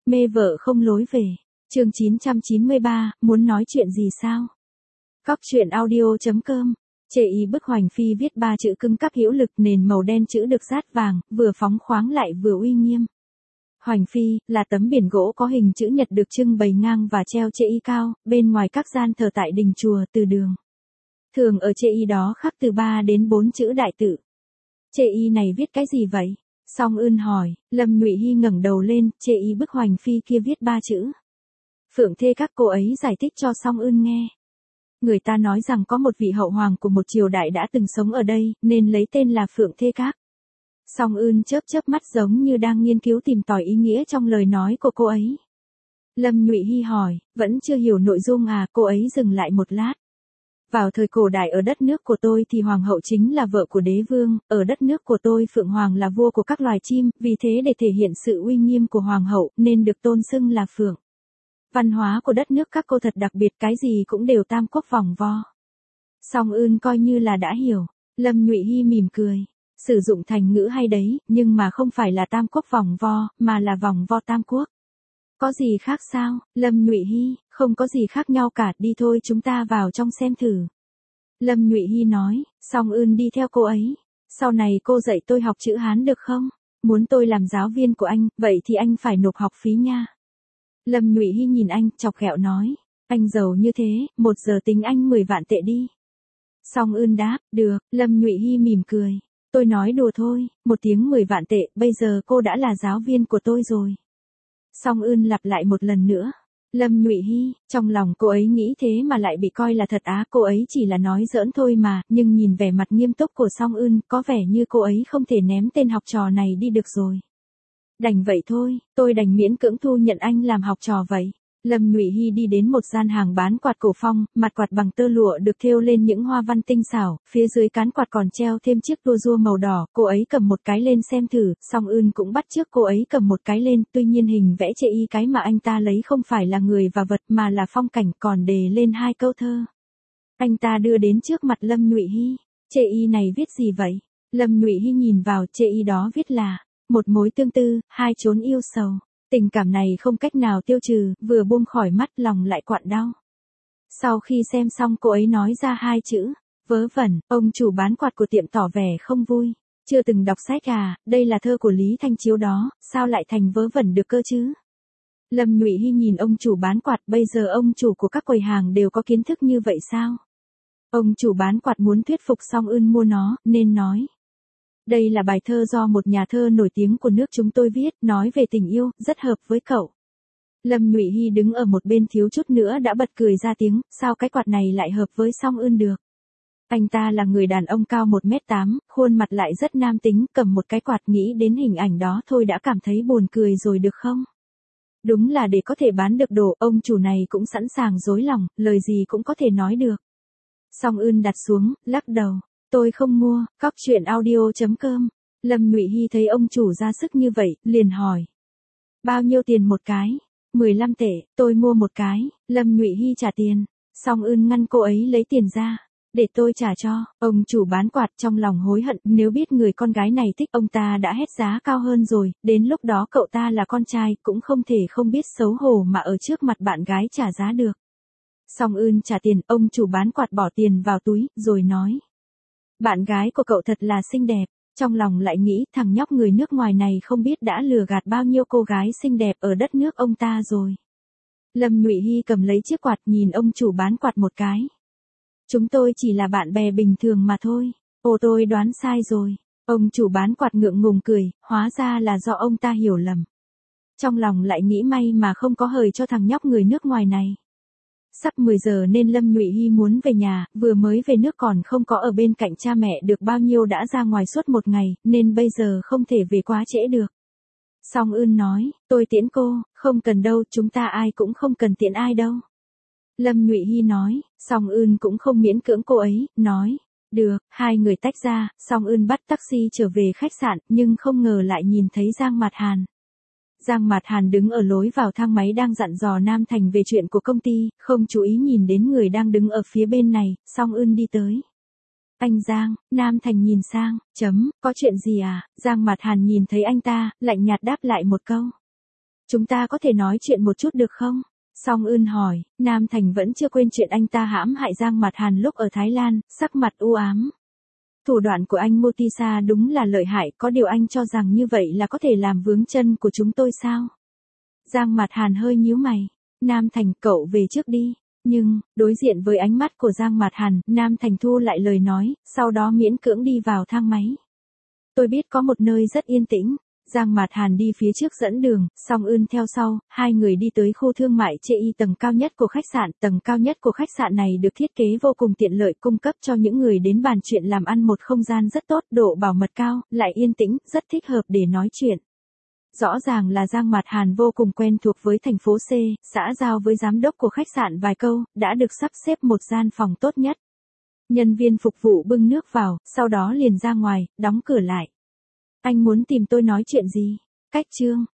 Mê vợ không lối về. Chương 993, muốn nói chuyện gì sao? Cóc truyện audio.com. Chê y bức Hoành Phi viết 3 chữ cứng cáp hữu lực, nền màu đen chữ được dát vàng, vừa phóng khoáng lại vừa uy nghiêm. Hoành Phi là tấm biển gỗ có hình chữ nhật được trưng bày ngang và treo chê y cao, bên ngoài các gian thờ tại đình chùa, từ đường. Thường ở chê y đó khắc từ 3 đến 4 chữ đại tự. Chê y này viết cái gì vậy? Song Ưn hỏi. Lâm Nhụy Hy ngẩng đầu lên, chê y bức Hoành Phi kia viết 3 chữ. Phượng thê các cô ấy giải thích cho Song Ưn nghe. Người ta nói rằng có một vị hậu hoàng của một triều đại đã từng sống ở đây, nên lấy tên là Phượng thê các. Song Ưn chớp chớp mắt giống như đang nghiên cứu tìm tòi ý nghĩa trong lời nói của cô ấy. Lâm Nhụy Hy hỏi, vẫn chưa hiểu nội dung à? Cô ấy dừng lại một lát. Vào thời cổ đại ở đất nước của tôi thì hoàng hậu chính là vợ của đế vương, ở đất nước của tôi Phượng Hoàng là vua của các loài chim, vì thế để thể hiện sự uy nghiêm của hoàng hậu nên được tôn xưng là Phượng. Văn hóa của đất nước các cô thật đặc biệt, cái gì cũng đều tam quốc vòng vo. Song Ưn coi như là đã hiểu. Lâm Nhụy Hy mỉm cười. Sử dụng thành ngữ hay đấy, nhưng mà không phải là tam quốc vòng vo, mà là vòng vo tam quốc. Có gì khác sao? Lâm Nhụy Hy, không có gì khác nhau cả, đi thôi chúng ta vào trong xem thử. Lâm Nhụy Hy nói. Song Ưn đi theo cô ấy. Sau này cô dạy tôi học chữ Hán được không? Muốn tôi làm giáo viên của anh, vậy thì anh phải nộp học phí nha. Lâm Nhụy Hy nhìn anh, chọc ghẹo nói. Anh giàu như thế, 1 giờ tính anh 10 vạn tệ đi. Song Ưn đáp, được. Lâm Nhụy Hy mỉm cười. Tôi nói đùa thôi, 1 tiếng 10 vạn tệ, bây giờ cô đã là giáo viên của tôi rồi. Song Ưn lặp lại một lần nữa. Lâm Nhụy Hy, trong lòng cô ấy nghĩ thế mà lại bị coi là thật á, cô ấy chỉ là nói giỡn thôi mà, nhưng nhìn vẻ mặt nghiêm túc của Song Ưn, có vẻ như cô ấy không thể ném tên học trò này đi được rồi. Đành vậy thôi, tôi đành miễn cưỡng thu nhận anh làm học trò vậy. Lâm Nhụy Hy đi đến một gian hàng bán quạt cổ phong, mặt quạt bằng tơ lụa được thêu lên những hoa văn tinh xảo, phía dưới cán quạt còn treo thêm chiếc tua rua màu đỏ, cô ấy cầm một cái lên xem thử, Song Ưn cũng bắt chước cô ấy cầm một cái lên, tuy nhiên hình vẽ chê y cái mà anh ta lấy không phải là người và vật mà là phong cảnh, còn đề lên 2 câu thơ. Anh ta đưa đến trước mặt Lâm Nhụy Hy. Chê y này viết gì vậy? Lâm Nhụy Hy nhìn vào, chê y đó viết là một mối tương tư, 2 chốn yêu sầu. Tình cảm này không cách nào tiêu trừ, vừa buông khỏi mắt lòng lại quặn đau. Sau khi xem xong cô ấy nói ra 2 chữ, vớ vẩn, ông chủ bán quạt của tiệm tỏ vẻ không vui. Chưa từng đọc sách à, đây là thơ của Lý Thanh Chiếu đó, sao lại thành vớ vẩn được cơ chứ? Lâm Nhụy Hy nhìn ông chủ bán quạt, bây giờ ông chủ của các quầy hàng đều có kiến thức như vậy sao? Ông chủ bán quạt muốn thuyết phục Song Ưn mua nó, nên nói. Đây là bài thơ do một nhà thơ nổi tiếng của nước chúng tôi viết, nói về tình yêu, rất hợp với cậu. Lâm Nhụy Hy đứng ở một bên thiếu chút nữa đã bật cười ra tiếng, sao cái quạt này lại hợp với Song Ưn được. Anh ta là người đàn ông cao 1m8, khuôn mặt lại rất nam tính, cầm một cái quạt, nghĩ đến hình ảnh đó thôi đã cảm thấy buồn cười rồi được không? Đúng là để có thể bán được đồ, ông chủ này cũng sẵn sàng dối lòng, lời gì cũng có thể nói được. Song Ưn đặt xuống, lắc đầu. Tôi không mua. Cóc truyện audio.com. Lâm Nhụy Hy thấy ông chủ ra sức như vậy, liền hỏi. Bao nhiêu tiền một cái? 15 tệ, tôi mua một cái. Lâm Nhụy Hy trả tiền. Song Ưn ngăn cô ấy lấy tiền ra. Để tôi trả cho. Ông chủ bán quạt trong lòng hối hận, nếu biết người con gái này thích ông ta đã hét giá cao hơn rồi, đến lúc đó cậu ta là con trai cũng không thể không biết xấu hổ mà ở trước mặt bạn gái trả giá được. Song Ưn trả tiền, ông chủ bán quạt bỏ tiền vào túi, rồi nói. Bạn gái của cậu thật là xinh đẹp, trong lòng lại nghĩ thằng nhóc người nước ngoài này không biết đã lừa gạt bao nhiêu cô gái xinh đẹp ở đất nước ông ta rồi. Lâm Nhụy Hy cầm lấy chiếc quạt nhìn ông chủ bán quạt một cái. Chúng tôi chỉ là bạn bè bình thường mà thôi. Ồ, tôi đoán sai rồi. Ông chủ bán quạt ngượng ngùng cười, hóa ra là do ông ta hiểu lầm. Trong lòng lại nghĩ may mà không có hời cho thằng nhóc người nước ngoài này. Sắp 10 giờ nên Lâm Nhụy Hy muốn về nhà, vừa mới về nước còn không có ở bên cạnh cha mẹ được bao nhiêu đã ra ngoài suốt một ngày, nên bây giờ không thể về quá trễ được. Song Ưn nói, tôi tiễn cô, không cần đâu, chúng ta ai cũng không cần tiễn ai đâu. Lâm Nhụy Hy nói, Song Ưn cũng không miễn cưỡng cô ấy, nói, được, 2 người tách ra, Song Ưn bắt taxi trở về khách sạn, nhưng không ngờ lại nhìn thấy Giang Mạt Hàn. Giang Mạt Hàn đứng ở lối vào thang máy đang dặn dò Nam Thành về chuyện của công ty, không chú ý nhìn đến người đang đứng ở phía bên này, Song Ưn đi tới. Anh Giang, Nam Thành nhìn sang, có chuyện gì à? Giang Mạt Hàn nhìn thấy anh ta, lạnh nhạt đáp lại một câu. Chúng ta có thể nói chuyện một chút được không? Song Ưn hỏi, Nam Thành vẫn chưa quên chuyện anh ta hãm hại Giang Mạt Hàn lúc ở Thái Lan, sắc mặt u ám. Thủ đoạn của anh Motisa đúng là lợi hại, có điều anh cho rằng như vậy là có thể làm vướng chân của chúng tôi sao? Giang Mạt Hàn hơi nhíu mày. Nam Thành, cậu về trước đi. Nhưng, đối diện với ánh mắt của Giang Mạt Hàn, Nam Thành thu lại lời nói, sau đó miễn cưỡng đi vào thang máy. Tôi biết có một nơi rất yên tĩnh. Giang Mạt Hàn đi phía trước dẫn đường, Song Ưn theo sau, hai người đi tới khu thương mại Chei tầng cao nhất của khách sạn. Tầng cao nhất của khách sạn này được thiết kế vô cùng tiện lợi, cung cấp cho những người đến bàn chuyện làm ăn một không gian rất tốt, độ bảo mật cao, lại yên tĩnh, rất thích hợp để nói chuyện. Rõ ràng là Giang Mạt Hàn vô cùng quen thuộc với thành phố C, xã giao với giám đốc của khách sạn vài câu, đã được sắp xếp một gian phòng tốt nhất. Nhân viên phục vụ bưng nước vào, sau đó liền ra ngoài, đóng cửa lại. Anh muốn tìm tôi nói chuyện gì? Cách chương.